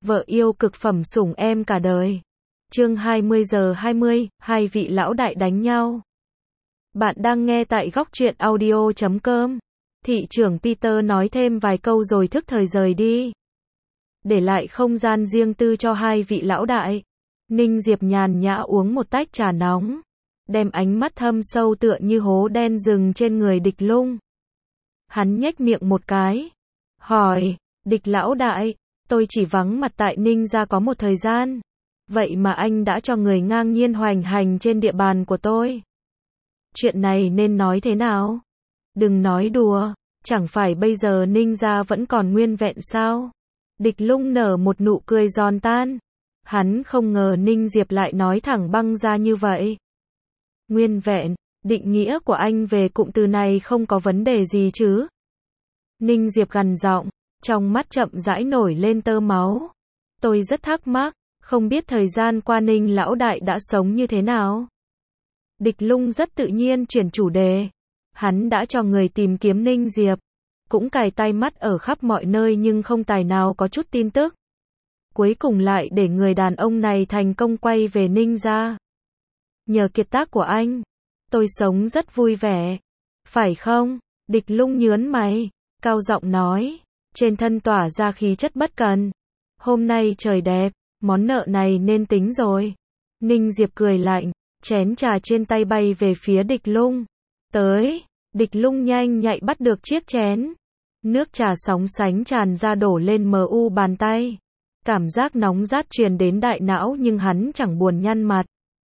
vợ yêu cực phẩm sủng em cả đời. Chương 20:20, hai vị lão đại đánh nhau. Bạn đang nghe tại góc truyện audio.com. Thị trưởng Peter nói thêm vài câu rồi thức thời rời đi. Để lại không gian riêng tư cho hai vị lão đại. Ninh Diệp nhàn nhã uống một tách trà nóng. Đem ánh mắt thâm sâu tựa như hố đen rừng trên người Địch Lung. Hắn nhếch miệng một cái. Hỏi, Địch lão đại, tôi chỉ vắng mặt tại Ninh gia có một thời gian. Vậy mà anh đã cho người ngang nhiên hoành hành trên địa bàn của tôi. Chuyện này nên nói thế nào? Đừng nói đùa, chẳng phải bây giờ Ninh gia vẫn còn nguyên vẹn sao? Địch Lung nở một nụ cười giòn tan. Hắn không ngờ Ninh Diệp lại nói thẳng băng ra như vậy. Nguyên vẹn, định nghĩa của anh về cụm từ này không có vấn đề gì chứ? Ninh Diệp gằn giọng, trong mắt chậm rãi nổi lên tơ máu. Tôi rất thắc mắc, không biết thời gian qua Ninh lão đại đã sống như thế nào? Địch Lung rất tự nhiên chuyển chủ đề. Hắn đã cho người tìm kiếm Ninh Diệp, cũng cài tai mắt ở khắp mọi nơi nhưng không tài nào có chút tin tức. Cuối cùng lại để người đàn ông này thành công quay về Ninh gia. Nhờ kiệt tác của anh, tôi sống rất vui vẻ. Phải không? Địch Lung nhướng mày, cao giọng nói, trên thân tỏa ra khí chất bất cần. Hôm nay trời đẹp, món nợ này nên tính rồi. Ninh Diệp cười lạnh, chén trà trên tay bay về phía Địch Lung. Tới, Địch Lung nhanh nhạy bắt được chiếc chén. Nước trà sóng sánh tràn ra đổ lên mu bàn tay. Cảm giác nóng rát truyền đến đại não nhưng hắn chẳng buồn nhăn mặt.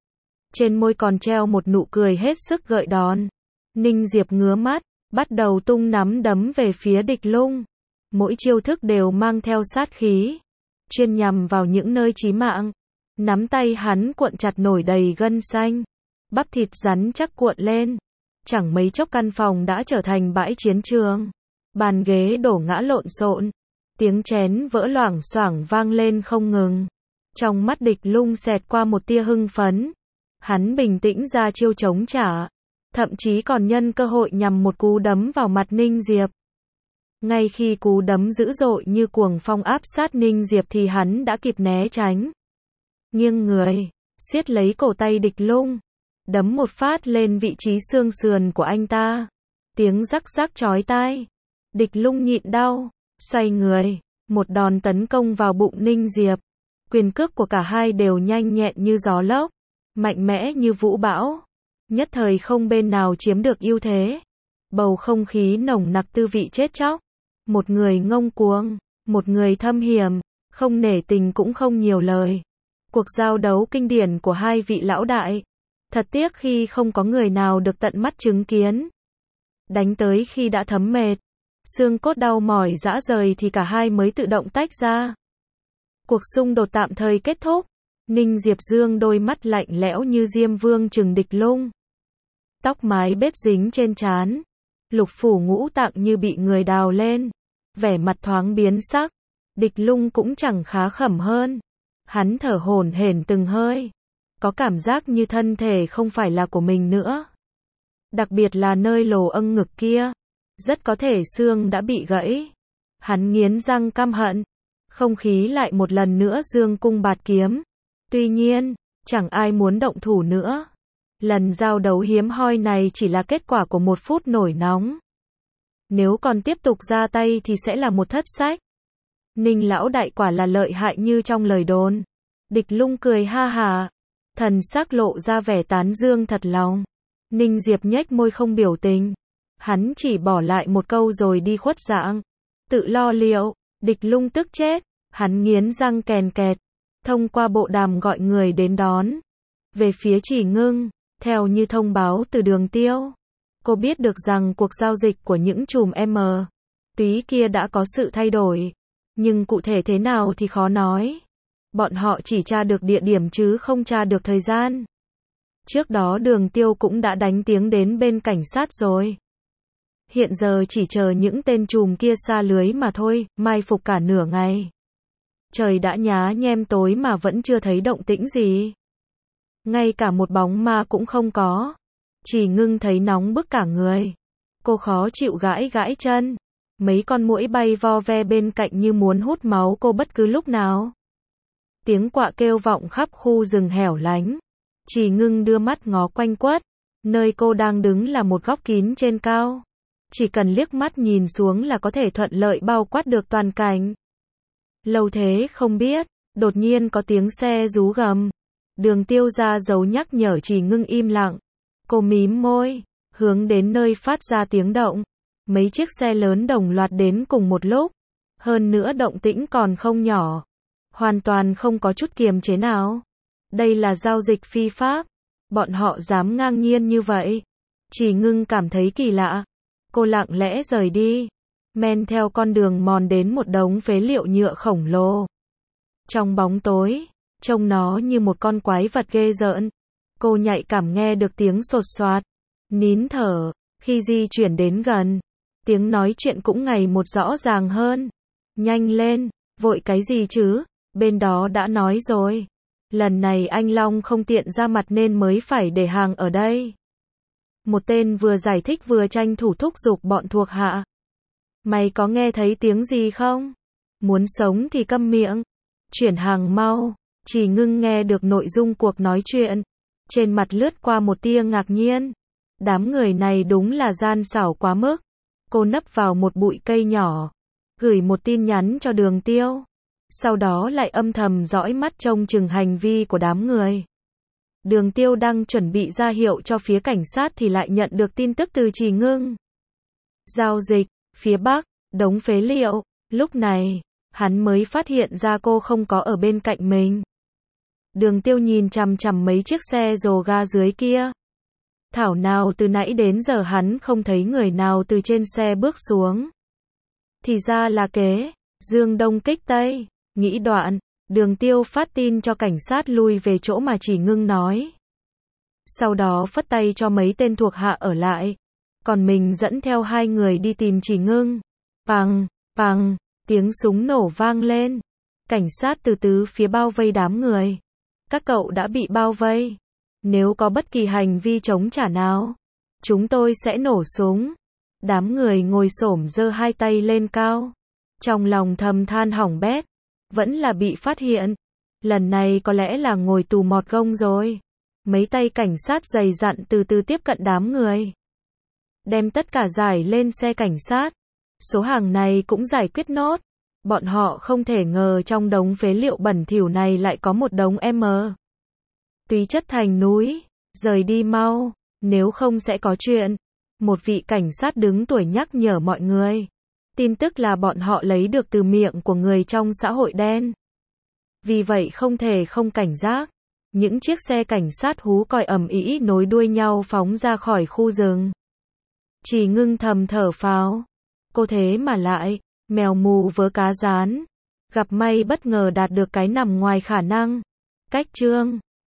Trên môi còn treo một nụ cười hết sức gợi đòn. Ninh Diệp ngứa mắt, bắt đầu tung nắm đấm về phía Địch Lung. Mỗi chiêu thức đều mang theo sát khí, chuyên nhằm vào những nơi chí mạng. Nắm tay hắn cuộn chặt nổi đầy gân xanh, bắp thịt rắn chắc cuộn lên. Chẳng mấy chốc căn phòng đã trở thành bãi chiến trường. Bàn ghế đổ ngã lộn xộn, tiếng chén vỡ loảng xoảng vang lên không ngừng. Trong mắt Địch Lung xẹt qua một tia hưng phấn. Hắn bình tĩnh ra chiêu chống trả, thậm chí còn nhân cơ hội nhằm một cú đấm vào mặt Ninh Diệp. Ngay khi cú đấm dữ dội như cuồng phong áp sát Ninh Diệp thì hắn đã kịp né tránh. Nghiêng người, siết lấy cổ tay Địch Lung, đấm một phát lên vị trí xương sườn của anh ta. Tiếng rắc rắc chói tai. Địch Lung nhịn đau, xoay người, một đòn tấn công vào bụng Ninh Diệp. Quyền cước của cả hai đều nhanh nhẹn như gió lốc, mạnh mẽ như vũ bão. Nhất thời không bên nào chiếm được ưu thế. Bầu không khí nồng nặc tư vị chết chóc. Một người ngông cuồng, một người thâm hiểm, không nể tình cũng không nhiều lời. Cuộc giao đấu kinh điển của hai vị lão đại. Thật tiếc khi không có người nào được tận mắt chứng kiến. Đánh tới khi đã thấm mệt, xương cốt đau mỏi rã rời thì cả hai mới tự động tách ra. Cuộc xung đột tạm thời kết thúc. Ninh Diệp dương đôi mắt lạnh lẽo như Diêm Vương trừng Địch Lung. Tóc mái bết dính trên trán, lục phủ ngũ tạng như bị người đào lên, vẻ mặt thoáng biến sắc. Địch Lung cũng chẳng khá khẩm hơn. Hắn thở hổn hển từng hơi, có cảm giác như thân thể không phải là của mình nữa. Đặc biệt là nơi lồ âng ngực kia, rất có thể xương đã bị gãy. Hắn nghiến răng căm hận, không khí lại một lần nữa dương cung bạt kiếm. Tuy nhiên, chẳng ai muốn động thủ nữa. Lần giao đấu hiếm hoi này chỉ là kết quả của một phút nổi nóng. Nếu còn tiếp tục ra tay thì sẽ là một thất sách. Ninh lão đại quả là lợi hại như trong lời đồn. Địch Lung cười ha hả, thần sắc lộ ra vẻ tán dương thật lòng. Ninh Diệp nhếch môi không biểu tình. Hắn chỉ bỏ lại một câu rồi đi khuất dạng. Tự lo liệu. Địch Lung tức chết. Hắn nghiến răng kèn kẹt, thông qua bộ đàm gọi người đến đón. Về phía Chỉ Ngưng, theo như thông báo từ Đường Tiêu, cô biết được rằng cuộc giao dịch của những chùm túy kia đã có sự thay đổi. Nhưng cụ thể thế nào thì khó nói. Bọn họ chỉ tra được địa điểm chứ không tra được thời gian. Trước đó Đường Tiêu cũng đã đánh tiếng đến bên cảnh sát rồi. Hiện giờ chỉ chờ những tên chùm kia sa lưới mà thôi, mai phục cả nửa ngày. Trời đã nhá nhem tối mà vẫn chưa thấy động tĩnh gì. Ngay cả một bóng ma cũng không có. Chỉ Ngưng thấy nóng bức cả người. Cô khó chịu gãi gãi chân. Mấy con muỗi bay vo ve bên cạnh như muốn hút máu cô bất cứ lúc nào. Tiếng quạ kêu vọng khắp khu rừng hẻo lánh. Chỉ Ngưng đưa mắt ngó quanh quất. Nơi cô đang đứng là một góc kín trên cao. Chỉ cần liếc mắt nhìn xuống là có thể thuận lợi bao quát được toàn cảnh. Lâu thế không biết, đột nhiên có tiếng xe rú gầm. Đường Tiêu ra dấu nhắc nhở Chỉ Ngưng im lặng. Cô mím môi, hướng đến nơi phát ra tiếng động. Mấy chiếc xe lớn đồng loạt đến cùng một lúc. Hơn nữa động tĩnh còn không nhỏ. Hoàn toàn không có chút kiềm chế nào. Đây là giao dịch phi pháp. Bọn họ dám ngang nhiên như vậy. Chỉ Ngưng cảm thấy kỳ lạ. Cô lặng lẽ rời đi. Men theo con đường mòn đến một đống phế liệu nhựa khổng lồ. Trong bóng tối, trông nó như một con quái vật ghê rợn. Cô nhạy cảm nghe được tiếng sột soạt. Nín thở, khi di chuyển đến gần. Tiếng nói chuyện cũng ngày một rõ ràng hơn. Nhanh lên, vội cái gì chứ, bên đó đã nói rồi. Lần này anh Long không tiện ra mặt nên mới phải để hàng ở đây. Một tên vừa giải thích vừa tranh thủ thúc giục bọn thuộc hạ. Mày có nghe thấy tiếng gì không? Muốn sống thì câm miệng. Chuyển hàng mau. Chỉ Ngưng nghe được nội dung cuộc nói chuyện. Trên mặt lướt qua một tia ngạc nhiên. Đám người này đúng là gian xảo quá mức. Cô nấp vào một bụi cây nhỏ. Gửi một tin nhắn cho Đường Tiêu. Sau đó lại âm thầm dõi mắt trông chừng hành vi của đám người. Đường Tiêu đang chuẩn bị ra hiệu cho phía cảnh sát thì lại nhận được tin tức từ Chỉ Ngưng. Giao dịch, phía Bắc, đống phế liệu. Lúc này, hắn mới phát hiện ra cô không có ở bên cạnh mình. Đường Tiêu nhìn chằm chằm mấy chiếc xe rồ ga dưới kia. Thảo nào từ nãy đến giờ hắn không thấy người nào từ trên xe bước xuống. Thì ra là kế, dương đông kích tây. Nghĩ đoạn, Đường Tiêu phát tin cho cảnh sát lui về chỗ mà Chỉ Ngưng nói. Sau đó phất tay cho mấy tên thuộc hạ ở lại. Còn mình dẫn theo hai người đi tìm Chỉ Ngưng. Pằng, pằng, tiếng súng nổ vang lên. Cảnh sát từ tứ phía bao vây đám người. Các cậu đã bị bao vây. Nếu có bất kỳ hành vi chống trả nào, chúng tôi sẽ nổ súng. Đám người ngồi xổm giơ hai tay lên cao. Trong lòng thầm than hỏng bét. Vẫn là bị phát hiện. Lần này có lẽ là ngồi tù mọt gông rồi. Mấy tay cảnh sát dày dặn từ từ tiếp cận đám người. Đem tất cả giải lên xe cảnh sát. Số hàng này cũng giải quyết nốt. Bọn họ không thể ngờ trong đống phế liệu bẩn thỉu này lại có một đống M. Túy chất thành núi. Rời đi mau, nếu không sẽ có chuyện. Một vị cảnh sát đứng tuổi nhắc nhở mọi người. Tin tức là bọn họ lấy được từ miệng của người trong xã hội đen. Vì vậy không thể không cảnh giác. Những chiếc xe cảnh sát hú còi ầm ĩ nối đuôi nhau phóng ra khỏi khu rừng. Chỉ Ngưng thầm thở phào. Cô thế mà lại, mèo mù vớ cá rán. Gặp may bất ngờ đạt được cái nằm ngoài khả năng. Cách chương